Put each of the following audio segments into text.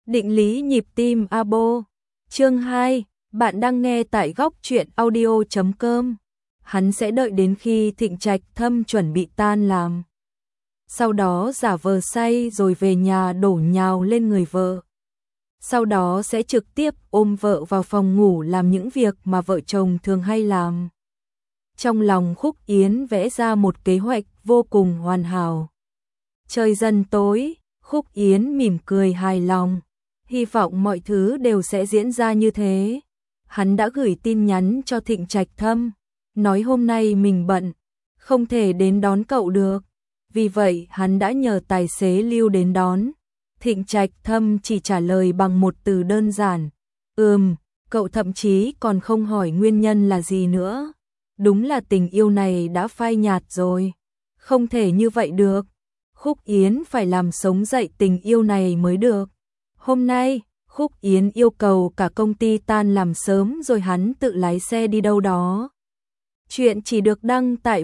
Định lý nhịp tim Abo. Chương 2, bạn đang nghe tại góc truyện audio.com. Hắn sẽ đợi đến khi Thịnh Trạch Thâm chuẩn bị tan làm. Sau đó giả vờ say rồi về nhà đổ nhào lên người vợ. Sau đó sẽ trực tiếp ôm vợ vào phòng ngủ làm những việc mà vợ chồng thường hay làm. Trong lòng Khúc Yến vẽ ra một kế hoạch vô cùng hoàn hảo. Trời dần tối, Khúc Yến mỉm cười hài lòng. Hy vọng mọi thứ đều sẽ diễn ra như thế. Hắn đã gửi tin nhắn cho Thịnh Trạch Thâm, nói hôm nay mình bận, không thể đến đón cậu được. Vì vậy hắn đã nhờ tài xế Lưu đến đón. Thịnh Trạch Thâm chỉ trả lời bằng một từ đơn giản. Cậu thậm chí còn không hỏi nguyên nhân là gì nữa. Đúng là tình yêu này đã phai nhạt rồi. Không thể như vậy được. Khúc Yến phải làm sống dậy tình yêu này mới được. Hôm nay, Khúc Yến yêu cầu cả công ty tan làm sớm rồi hắn tự lái xe đi đâu đó. Chuyện chỉ được đăng tại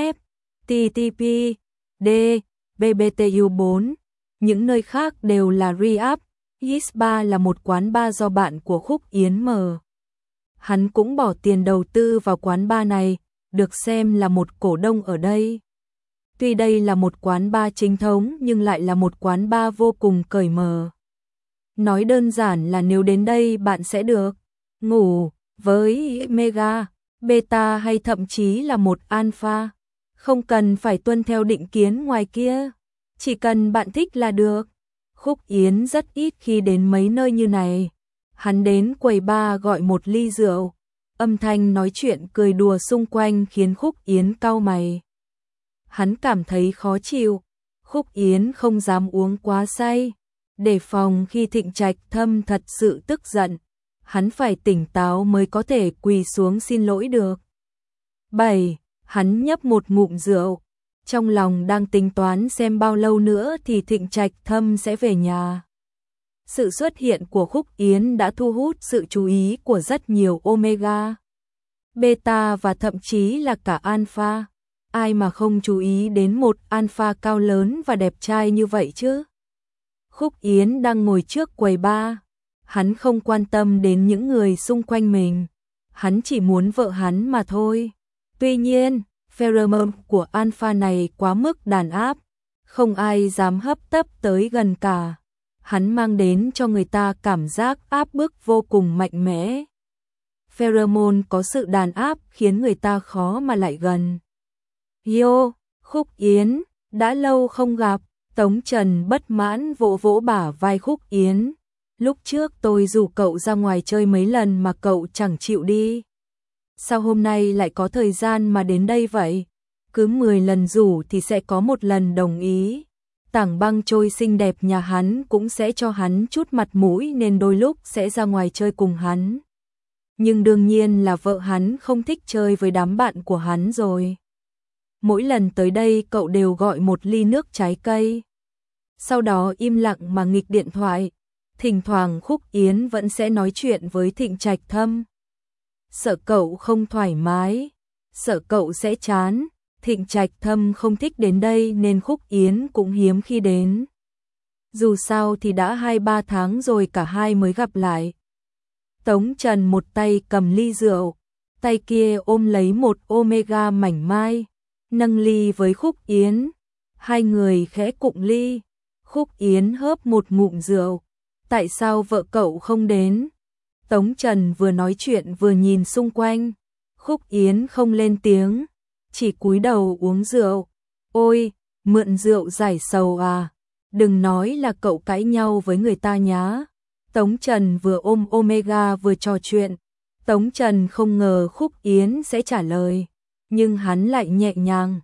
www.ttp.d bbtu4. Những nơi khác đều là re-up. Yes Bar là một quán bar do bạn của Khúc Yến mở. Hắn cũng bỏ tiền đầu tư vào quán bar này, được xem là một cổ đông ở đây. Tuy đây là một quán bar chính thống nhưng lại là một quán bar vô cùng cởi mở. Nói đơn giản là nếu đến đây bạn sẽ được ngủ với Mega, Beta hay thậm chí là một Alpha. Không cần phải tuân theo định kiến ngoài kia. Chỉ cần bạn thích là được. Khúc Yến rất ít khi đến mấy nơi như này. Hắn đến quầy bar gọi một ly rượu. Âm thanh nói chuyện cười đùa xung quanh khiến Khúc Yến cau mày. Hắn cảm thấy khó chịu. Khúc Yến không dám uống quá say. Đề phòng khi Thịnh Trạch Thâm thật sự tức giận. Hắn phải tỉnh táo mới có thể quỳ xuống xin lỗi được. 7. Hắn nhấp một ngụm rượu. Trong lòng đang tính toán xem bao lâu nữa thì Thịnh Trạch Thâm sẽ về nhà. Sự xuất hiện của Khúc Yến đã thu hút sự chú ý của rất nhiều Omega, Beta và thậm chí là cả Alpha. Ai mà không chú ý đến một Alpha cao lớn và đẹp trai như vậy chứ? Khúc Yến đang ngồi trước quầy bar. Hắn không quan tâm đến những người xung quanh mình. Hắn chỉ muốn vợ hắn mà thôi. Tuy nhiên, pheromone của Alpha này quá mức đàn áp. Không ai dám hấp tấp tới gần cả. Hắn mang đến cho người ta cảm giác áp bức vô cùng mạnh mẽ. Pheromone có sự đàn áp khiến người ta khó mà lại gần. Yo, Khúc Yến, đã lâu không gặp. Tống Trần bất mãn vỗ vỗ bả vai Khúc Yến. Lúc trước tôi rủ cậu ra ngoài chơi mấy lần mà cậu chẳng chịu đi. Sao hôm nay lại có thời gian mà đến đây vậy? Cứ 10 lần rủ thì sẽ có một lần đồng ý. Tảng Băng Trôi xinh đẹp nhà hắn cũng sẽ cho hắn chút mặt mũi nên đôi lúc sẽ ra ngoài chơi cùng hắn. Nhưng đương nhiên là vợ hắn không thích chơi với đám bạn của hắn rồi. Mỗi lần tới đây cậu đều gọi một ly nước trái cây. Sau đó im lặng mà nghịch điện thoại. Thỉnh thoảng Khúc Yến vẫn sẽ nói chuyện với Thịnh Trạch Thâm. Sợ cậu không thoải mái, sợ cậu sẽ chán. Thịnh Trạch Thâm không thích đến đây nên Khúc Yến cũng hiếm khi đến. Dù sao thì đã 2-3 tháng rồi cả hai mới gặp lại. Tống Trần một tay cầm ly rượu, tay kia ôm lấy một Omega mảnh mai, nâng ly với Khúc Yến. Hai người khẽ cụng ly. Khúc Yến hớp một ngụm rượu. Tại sao vợ cậu không đến? Tống Trần vừa nói chuyện vừa nhìn xung quanh. Khúc Yến không lên tiếng, chỉ cúi đầu uống rượu. Ôi, mượn rượu giải sầu à? Đừng nói là cậu cãi nhau với người ta nhá. Tống Trần vừa ôm Omega vừa trò chuyện. Tống Trần không ngờ Khúc Yến sẽ trả lời, nhưng hắn lại nhẹ nhàng.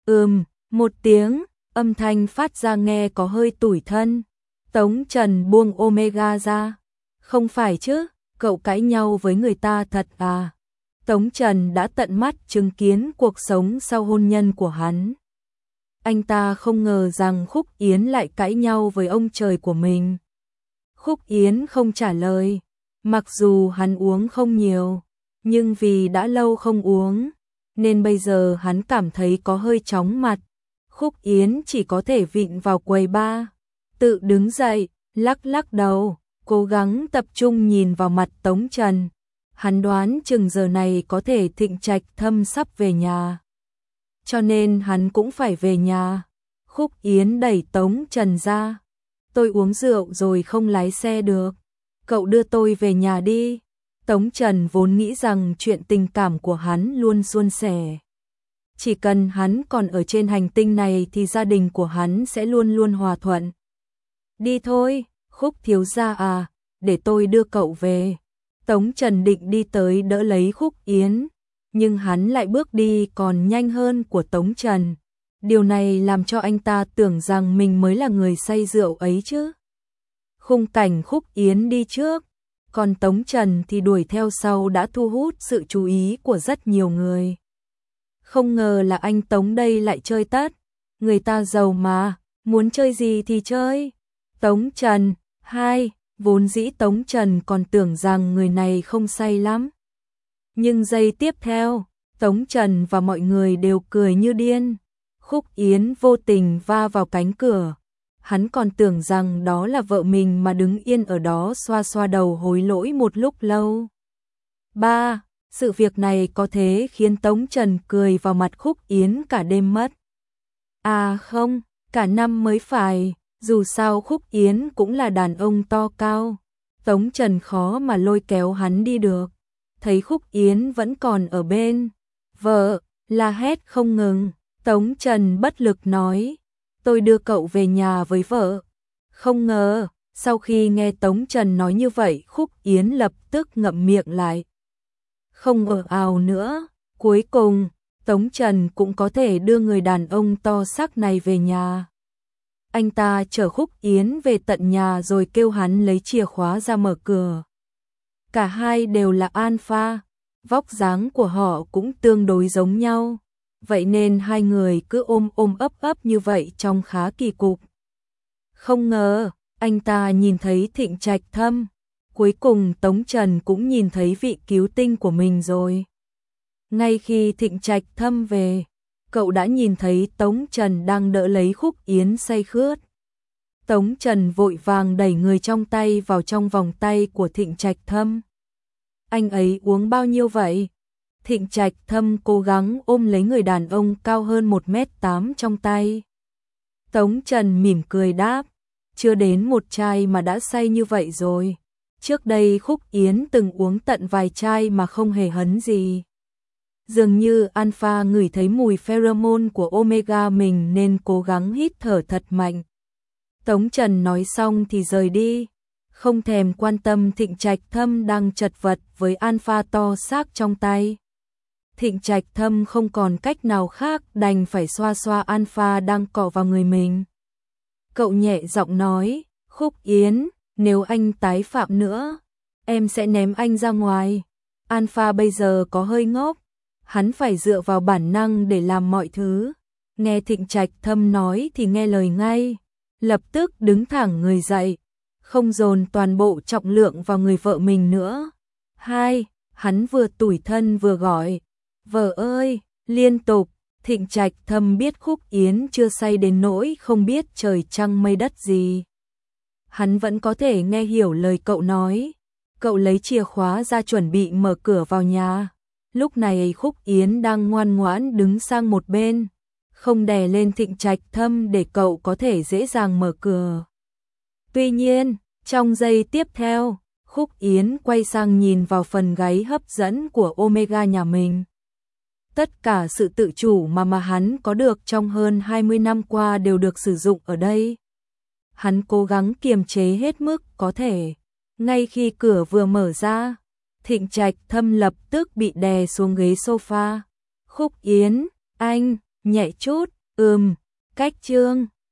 Một tiếng, âm thanh phát ra nghe có hơi tủi thân. Tống Trần buông Omega ra. Không phải chứ, cậu cãi nhau với người ta thật à? Tống Trần đã tận mắt chứng kiến cuộc sống sau hôn nhân của hắn. Anh ta không ngờ rằng Khúc Yến lại cãi nhau với ông trời của mình. Khúc Yến không trả lời. Mặc dù hắn uống không nhiều, nhưng vì đã lâu không uống, nên bây giờ hắn cảm thấy có hơi chóng mặt. Khúc Yến chỉ có thể vịn vào quầy bar, tự đứng dậy, lắc lắc đầu. cố gắng tập trung nhìn vào mặt Tống Trần. Hắn đoán chừng giờ này có thể Thịnh Trạch Thâm sắp về nhà. Cho nên hắn cũng phải về nhà. Khúc Yến đẩy Tống Trần ra. Tôi uống rượu rồi không lái xe được. Cậu đưa tôi về nhà đi. Tống Trần vốn nghĩ rằng chuyện tình cảm của hắn luôn suôn sẻ. Chỉ cần hắn còn ở trên hành tinh này thì gia đình của hắn sẽ luôn luôn hòa thuận. Đi thôi, Khúc thiếu gia à, để tôi đưa cậu về. Tống Trần định đi tới đỡ lấy Khúc Yến, nhưng hắn lại bước đi còn nhanh hơn của Tống Trần. Điều này làm cho anh ta tưởng rằng mình mới là người say rượu ấy chứ. Khung cảnh Khúc Yến đi trước, còn Tống Trần thì đuổi theo sau đã thu hút sự chú ý của rất nhiều người. Không ngờ là anh Tống đây lại chơi tất, người ta giàu mà, muốn chơi gì thì chơi. Tống Trần, vốn dĩ Tống Trần còn tưởng rằng người này không say lắm. Nhưng giây tiếp theo, Tống Trần và mọi người đều cười như điên. Khúc Yến vô tình va vào cánh cửa. Hắn còn tưởng rằng đó là vợ mình mà đứng yên ở đó xoa xoa đầu hối lỗi một lúc lâu. Sự việc này có thế khiến Tống Trần cười vào mặt Khúc Yến cả đêm mất. À không, cả năm mới phải, dù sao Khúc Yến cũng là đàn ông to cao. Tống Trần khó mà lôi kéo hắn đi được. Thấy Khúc Yến vẫn còn ở bên vợ, la hét không ngừng. Tống Trần bất lực nói, tôi đưa cậu về nhà với vợ. Không ngờ, sau khi nghe Tống Trần nói như vậy, Khúc Yến lập tức ngậm miệng lại. Không ồn ào nữa, cuối cùng, Tống Trần cũng có thể đưa người đàn ông to xác này về nhà. Anh ta chở Khúc Yến về tận nhà rồi kêu hắn lấy chìa khóa ra mở cửa. Cả hai đều là alpha, vóc dáng của họ cũng tương đối giống nhau. Vậy nên hai người cứ ôm ấp như vậy trông khá kỳ cục. Không ngờ, anh ta nhìn thấy Thịnh Trạch Thâm. Cuối cùng Tống Trần cũng nhìn thấy vị cứu tinh của mình rồi. Ngay khi Thịnh Trạch Thâm về, cậu đã nhìn thấy Tống Trần đang đỡ lấy Khúc Yến say khướt. Tống Trần vội vàng đẩy người trong tay vào trong vòng tay của Thịnh Trạch Thâm. Anh ấy uống bao nhiêu vậy? Thịnh Trạch Thâm cố gắng ôm lấy người đàn ông cao hơn 1m8 trong tay. Tống Trần mỉm cười đáp, chưa đến một chai mà đã say như vậy rồi. Trước đây Khúc Yến từng uống tận vài chai mà không hề hấn gì. Dường như alpha ngửi thấy mùi pheromone của omega mình nên cố gắng hít thở thật mạnh. Tống Trần nói xong thì rời đi, không thèm quan tâm Thịnh Trạch Thâm đang chật vật với alpha to xác trong tay. Thịnh Trạch Thâm không còn cách nào khác đành phải xoa xoa alpha đang cọ vào người mình. Cậu nhẹ giọng nói, Khúc Yến, nếu anh tái phạm nữa, em sẽ ném anh ra ngoài. Alpha bây giờ có hơi ngốc, hắn phải dựa vào bản năng để làm mọi thứ. Nghe Thịnh Trạch Thâm nói thì nghe lời ngay, lập tức đứng thẳng người dậy, không dồn toàn bộ trọng lượng vào người vợ mình nữa. Hắn vừa tủi thân vừa gọi, vợ ơi, liên tục. Thịnh Trạch Thâm biết Khúc Yến chưa say đến nỗi không biết trời trăng mây đất gì. Hắn vẫn có thể nghe hiểu lời cậu nói. Cậu lấy chìa khóa ra chuẩn bị mở cửa vào nhà. Lúc này Khúc Yến đang ngoan ngoãn đứng sang một bên, không đè lên Thịnh Trạch Thâm để cậu có thể dễ dàng mở cửa. Tuy nhiên, trong giây tiếp theo, Khúc Yến quay sang nhìn vào phần gáy hấp dẫn của Omega nhà mình. Tất cả sự tự chủ mà hắn có được trong hơn 20 năm qua đều được sử dụng ở đây. Hắn cố gắng kiềm chế hết mức có thể. Ngay khi cửa vừa mở ra, Thịnh Trạch Thâm lập tức bị đè xuống ghế sofa. Khúc Yến, anh, nhẹ chút, cách chương.